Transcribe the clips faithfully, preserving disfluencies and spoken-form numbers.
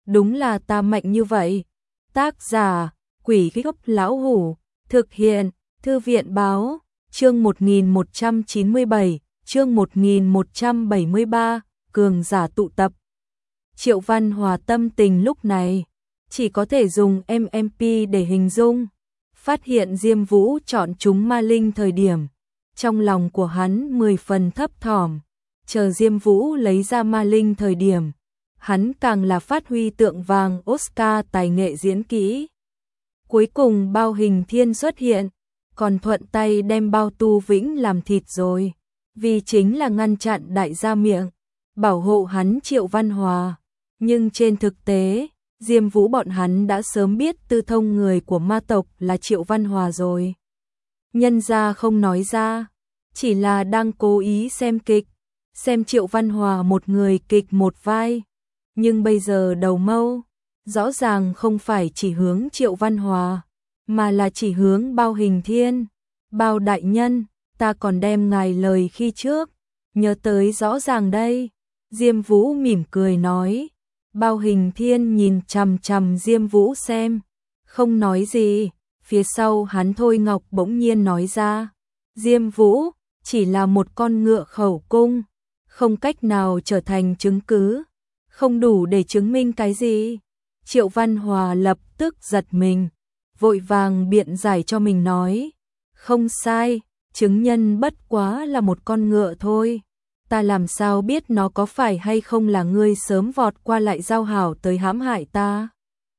đúng là ta mạnh như vậy. Tác giả, Quỷ Gốc Lão Hủ, thực hiện, Thư viện Báo, chương một nghìn một trăm chín mươi bảy, chương một nghìn một trăm bảy mươi ba, cường giả tụ tập. Triệu Văn Hòa tâm tình lúc này, chỉ có thể dùng em em pê để hình dung. Phát hiện Diêm Vũ chọn chúng ma linh thời điểm, trong lòng của hắn mười phần thấp thỏm, chờ Diêm Vũ lấy ra ma linh thời điểm, hắn càng là phát huy tượng vàng Oscar tài nghệ diễn kỹ. Cuối cùng Bao Hình Thiên xuất hiện, còn thuận tay đem Bao Tu Vĩnh làm thịt rồi, vì chính là ngăn chặn đại gia miệng, bảo hộ hắn Triệu Văn Hòa. Nhưng trên thực tế, Diêm Vũ bọn hắn đã sớm biết tư thông người của ma tộc là Triệu Văn Hòa rồi. Nhân ra không nói ra, chỉ là đang cố ý xem kịch, xem Triệu Văn Hòa một người kịch một vai. Nhưng bây giờ đầu mâu, rõ ràng không phải chỉ hướng Triệu Văn Hòa, mà là chỉ hướng Bao Hình Thiên. Bao đại nhân, ta còn đem ngài lời khi trước, nhớ tới rõ ràng đây. Diêm Vũ mỉm cười nói. Bao Hình Thiên nhìn chằm chằm Diêm Vũ xem, không nói gì. Phía sau hắn Thôi Ngọc bỗng nhiên nói ra, Diêm Vũ chỉ là một con ngựa khẩu cung, không cách nào trở thành chứng cứ, không đủ để chứng minh cái gì. Triệu Văn Hòa lập tức giật mình, vội vàng biện giải cho mình nói, không sai, chứng nhân bất quá là một con ngựa thôi. Ta làm sao biết nó có phải hay không là ngươi sớm vọt qua lại giao hảo tới hãm hại ta?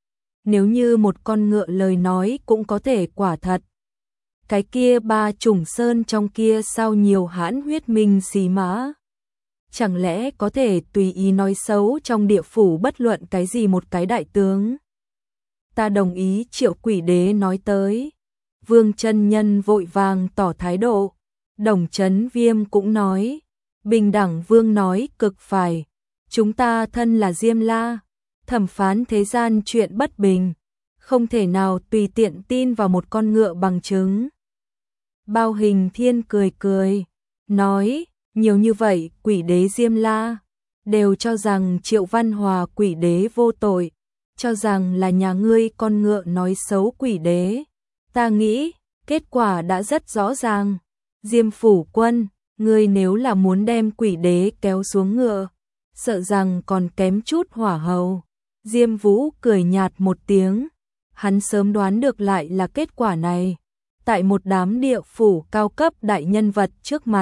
Nếu như một con ngựa lời nói cũng có thể quả thật. Cái kia ba trùng sơn trong kia sao nhiều hãn huyết minh xì mã? Chẳng lẽ có thể tùy ý nói xấu trong địa phủ bất luận cái gì một cái đại tướng? Ta đồng ý. Triệu Quỷ Đế nói tới. Vương chân nhân vội vàng tỏ thái độ. Đồng Chấn Viêm cũng nói. Bình đẳng Vương nói cực phải. Chúng ta thân là Diêm La, thẩm phán thế gian chuyện bất bình, không thể nào tùy tiện tin vào một con ngựa bằng chứng. Bao Hình Thiên cười cười, nói, nhiều như vậy Quỷ Đế Diêm La đều cho rằng Triệu Văn Hòa Quỷ Đế vô tội, cho rằng là nhà ngươi con ngựa nói xấu Quỷ Đế. Ta nghĩ, kết quả đã rất rõ ràng. Diêm Phủ Quân, ngươi nếu là muốn đem Quỷ Đế kéo xuống ngựa, sợ rằng còn kém chút hỏa hầu. Diêm Vũ cười nhạt một tiếng, hắn sớm đoán được lại là kết quả này. Tại một đám địa phủ cao cấp đại nhân vật trước mặt,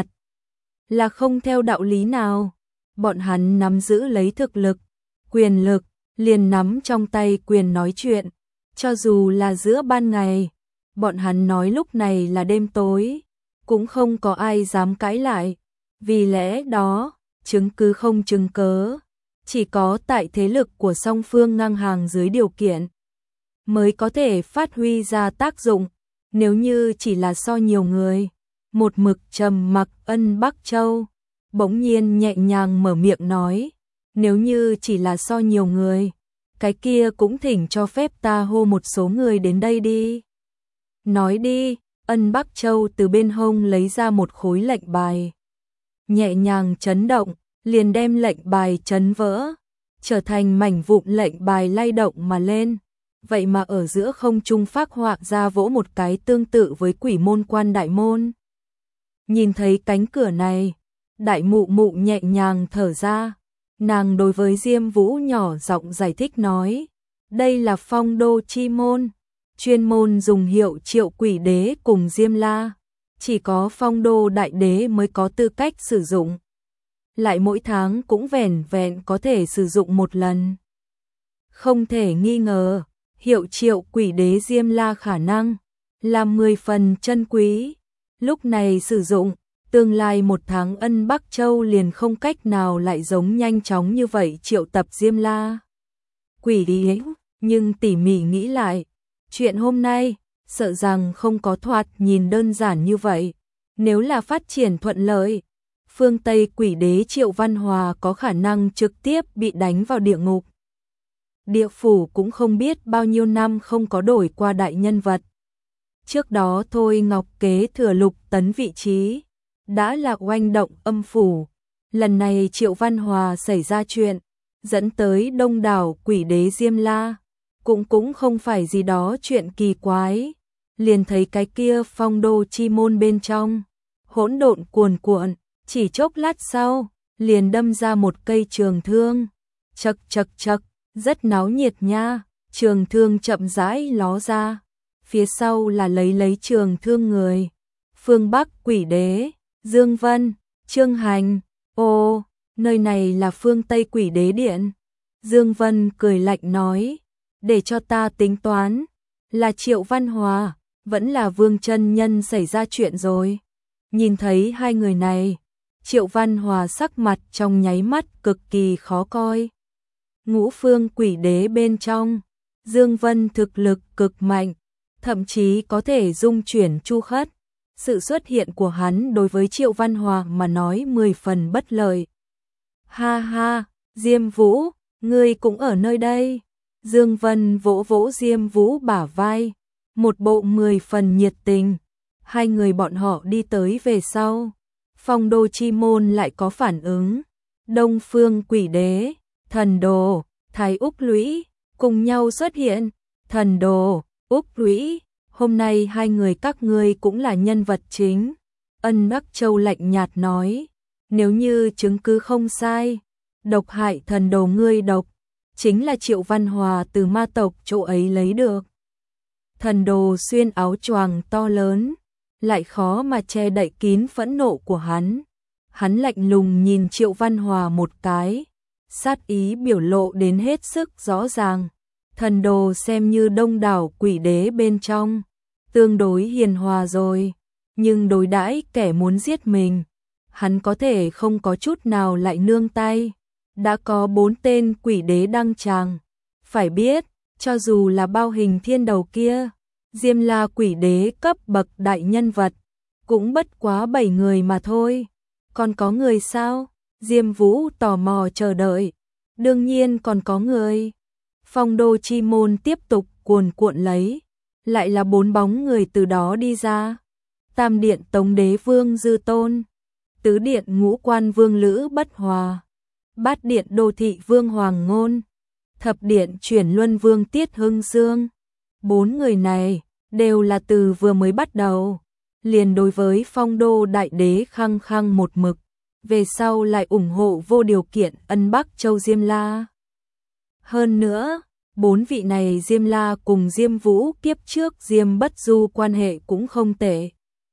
là không theo đạo lý nào. Bọn hắn nắm giữ lấy thực lực, quyền lực, liền nắm trong tay quyền nói chuyện. Cho dù là giữa ban ngày, bọn hắn nói lúc này là đêm tối, cũng không có ai dám cãi lại. Vì lẽ đó, chứng cứ không chứng cớ, chỉ có tại thế lực của song phương ngang hàng dưới điều kiện, mới có thể phát huy ra tác dụng. Nếu như chỉ là so nhiều người, một mực trầm mặc Ân Bắc Châu, bỗng nhiên nhẹ nhàng mở miệng nói, nếu như chỉ là so nhiều người, cái kia cũng thỉnh cho phép ta hô một số người đến đây đi. Nói đi. Ân Bắc Châu từ bên hông lấy ra một khối lệnh bài, nhẹ nhàng chấn động, liền đem lệnh bài chấn vỡ, trở thành mảnh vụn. Lệnh bài lay động mà lên, vậy mà ở giữa không trung phác họa ra vỗ một cái tương tự với Quỷ Môn Quan đại môn. Nhìn thấy cánh cửa này, Đại Mụ Mụ nhẹ nhàng thở ra, nàng đối với Diêm Vũ nhỏ giọng giải thích nói, đây là Phong Đô chi môn, chuyên môn dùng hiệu Triệu Quỷ Đế cùng Diêm La, chỉ có Phong Đô đại đế mới có tư cách sử dụng, lại mỗi tháng cũng vẻn vẹn có thể sử dụng một lần. Không thể nghi ngờ, hiệu Triệu Quỷ Đế Diêm La khả năng là mười phần chân quý. Lúc này sử dụng, tương lai một tháng Ân Bắc Châu liền không cách nào lại giống nhanh chóng như vậy triệu tập Diêm La Quỷ Đế. Nhưng tỉ mỉ nghĩ lại, chuyện hôm nay sợ rằng không có thoạt nhìn đơn giản như vậy. Nếu là phát triển thuận lợi, phương Tây Quỷ Đế Triệu Văn Hòa có khả năng trực tiếp bị đánh vào địa ngục. Địa phủ cũng không biết bao nhiêu năm không có đổi qua đại nhân vật. Trước đó Thôi Ngọc kế thừa Lục Tấn vị trí, đã là oanh động âm phủ. Lần này Triệu Văn Hòa xảy ra chuyện, dẫn tới đông đảo quỷ đế Diêm La. Cũng cũng không phải gì đó chuyện kỳ quái, liền thấy cái kia phong đô chi môn bên trong, hỗn độn cuồn cuộn, chỉ chốc lát sau, liền đâm ra một cây trường thương. Chậc chậc chậc, rất náo nhiệt nha, trường thương chậm rãi ló ra, phía sau là lấy lấy trường thương người. Phương Bắc quỷ đế, Dương Vân, Trương Hành, ô, nơi này là phương Tây quỷ đế điện. Dương Vân cười lạnh nói, để cho ta tính toán, là Triệu Văn Hòa, vẫn là Vương chân nhân xảy ra chuyện rồi. Nhìn thấy hai người này, Triệu Văn Hòa sắc mặt trong nháy mắt cực kỳ khó coi. Ngũ phương quỷ đế bên trong, Dương Vân thực lực cực mạnh, thậm chí có thể dung chuyển chu khất. Sự xuất hiện của hắn đối với Triệu Văn Hòa mà nói mười phần bất lợi. Ha ha, Diêm Vũ, ngươi cũng ở nơi đây. Dương Vân vỗ vỗ Diêm Vũ bả vai, một bộ mười phần nhiệt tình. Hai người bọn họ đi tới về sau, phong đô chi môn lại có phản ứng. Đông phương quỷ đế, thần đồ, Thái Úc Lũy cùng nhau xuất hiện. Thần đồ, Úc Lũy, hôm nay hai người các ngươi cũng là nhân vật chính. Ân Bắc Châu lạnh nhạt nói, nếu như chứng cứ không sai, độc hại thần đồ ngươi độc, chính là Triệu Văn Hòa từ ma tộc chỗ ấy lấy được. Thần đồ xuyên áo choàng to lớn, lại khó mà che đậy kín phẫn nộ của hắn. Hắn lạnh lùng nhìn Triệu Văn Hòa một cái, sát ý biểu lộ đến hết sức rõ ràng. Thần đồ xem như đông đảo quỷ đế bên trong, tương đối hiền hòa rồi, nhưng đối đãi kẻ muốn giết mình, hắn có thể không có chút nào lại nương tay. Đã có bốn tên quỷ đế đăng tràng, phải biết, cho dù là bao hình thiên đầu kia, Diêm La quỷ đế cấp bậc đại nhân vật, cũng bất quá bảy người mà thôi. Còn có người sao? Diêm Vũ tò mò chờ đợi. Đương nhiên còn có người. Phong đô chi môn tiếp tục cuồn cuộn lấy, lại là bốn bóng người từ đó đi ra. Tam điện Tống Đế Vương Dư Tôn, tứ điện Ngũ Quan Vương Lữ Bất Hòa, bát điện Đô Thị Vương Hoàng Ngôn, thập điện Chuyển Luân Vương Tiết Hưng Dương. Bốn người này đều là từ vừa mới bắt đầu, liền đối với phong đô đại đế khăng khăng một mực, về sau lại ủng hộ vô điều kiện Ân Bắc Châu Diêm La. Hơn nữa, bốn vị này Diêm La cùng Diêm Vũ kiếp trước Diêm Bất Du quan hệ cũng không tệ.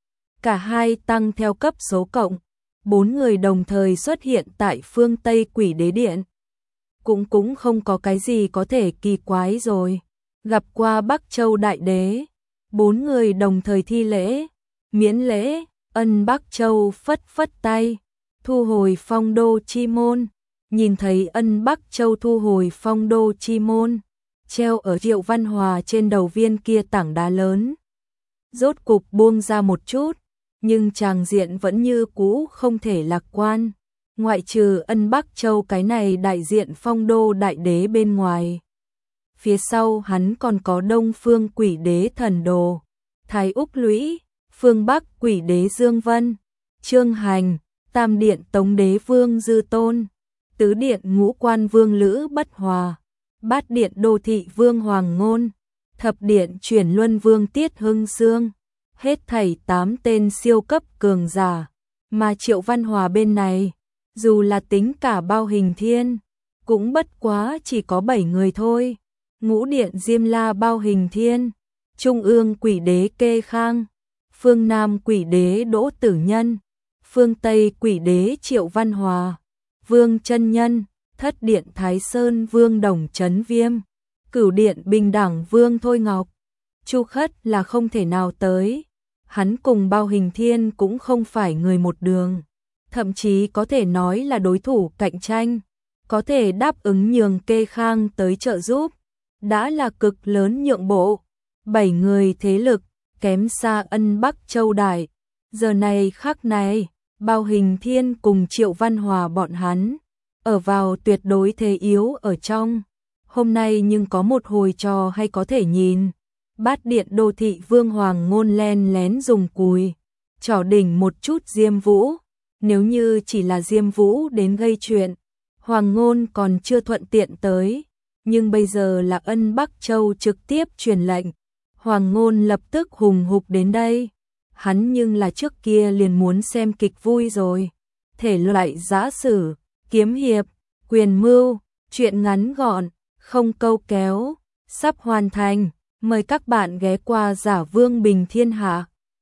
Cả hai tăng theo cấp số cộng, bốn người đồng thời xuất hiện tại phương Tây quỷ đế điện. Cũng cũng không có cái gì có thể kỳ quái rồi. Gặp qua Bắc Châu đại đế, bốn người đồng thời thi lễ, miễn lễ. Ân Bắc Châu phất phất tay, thu hồi phong đô chi môn. Nhìn thấy Ân Bắc Châu thu hồi phong đô chi môn, treo ở Triệu Văn Hòa trên đầu viên kia tảng đá lớn, rốt cục buông ra một chút, nhưng tràng diện vẫn như cũ không thể lạc quan. Ngoại trừ Ân Bắc Châu cái này đại diện phong đô đại đế bên ngoài, phía sau hắn còn có Đông phương quỷ đế thần đồ, Thái Úc Lũy, phương Bắc quỷ đế Dương Vân, Trương Hành, tam điện Tống Đế Vương Dư Tôn, tứ điện Ngũ Quan Vương Lữ Bất Hòa, bát điện Đô Thị Vương Hoàng Ngôn, thập điện Chuyển Luân Vương Tiết Hưng Dương. Hết thảy tám tên siêu cấp cường giả, mà Triệu Văn Hòa bên này, dù là tính cả bao hình thiên, cũng bất quá chỉ có bảy người thôi. Ngũ điện Diêm La bao hình thiên, Trung ương quỷ đế Kê Khang, phương Nam quỷ đế Đỗ Tử Nhân, phương Tây quỷ đế Triệu Văn Hòa, Vương Chân Nhân, thất điện Thái Sơn Vương Đồng Chấn Viêm, cửu điện Bình Đẳng Vương Thôi Ngọc. Chu Khất là không thể nào tới, hắn cùng bao hình thiên cũng không phải người một đường, thậm chí có thể nói là đối thủ cạnh tranh, có thể đáp ứng nhường Kê Khang tới trợ giúp, đã là cực lớn nhượng bộ. Bảy người thế lực, kém xa Ân Bắc Châu đại, giờ này khắc này, bao hình thiên cùng Triệu Văn Hòa bọn hắn, ở vào tuyệt đối thế yếu ở trong. Hôm nay nhưng có một hồi trò hay có thể nhìn. Bát điện Đô Thị Vương Hoàng Ngôn len lén dùng cùi trỏ đỉnh một chút Diêm Vũ, nếu như chỉ là Diêm Vũ đến gây chuyện, Hoàng Ngôn còn chưa thuận tiện tới, nhưng bây giờ Lạc Ân Bắc Châu trực tiếp truyền lệnh, Hoàng Ngôn lập tức hùng hục đến đây. Hắn nhưng là trước kia liền muốn xem kịch vui rồi. Thể loại giã sử, kiếm hiệp, quyền mưu, truyện ngắn gọn, không câu kéo, sắp hoàn thành. Mời các bạn ghé qua Giả Vương Bình Thiên Hạ.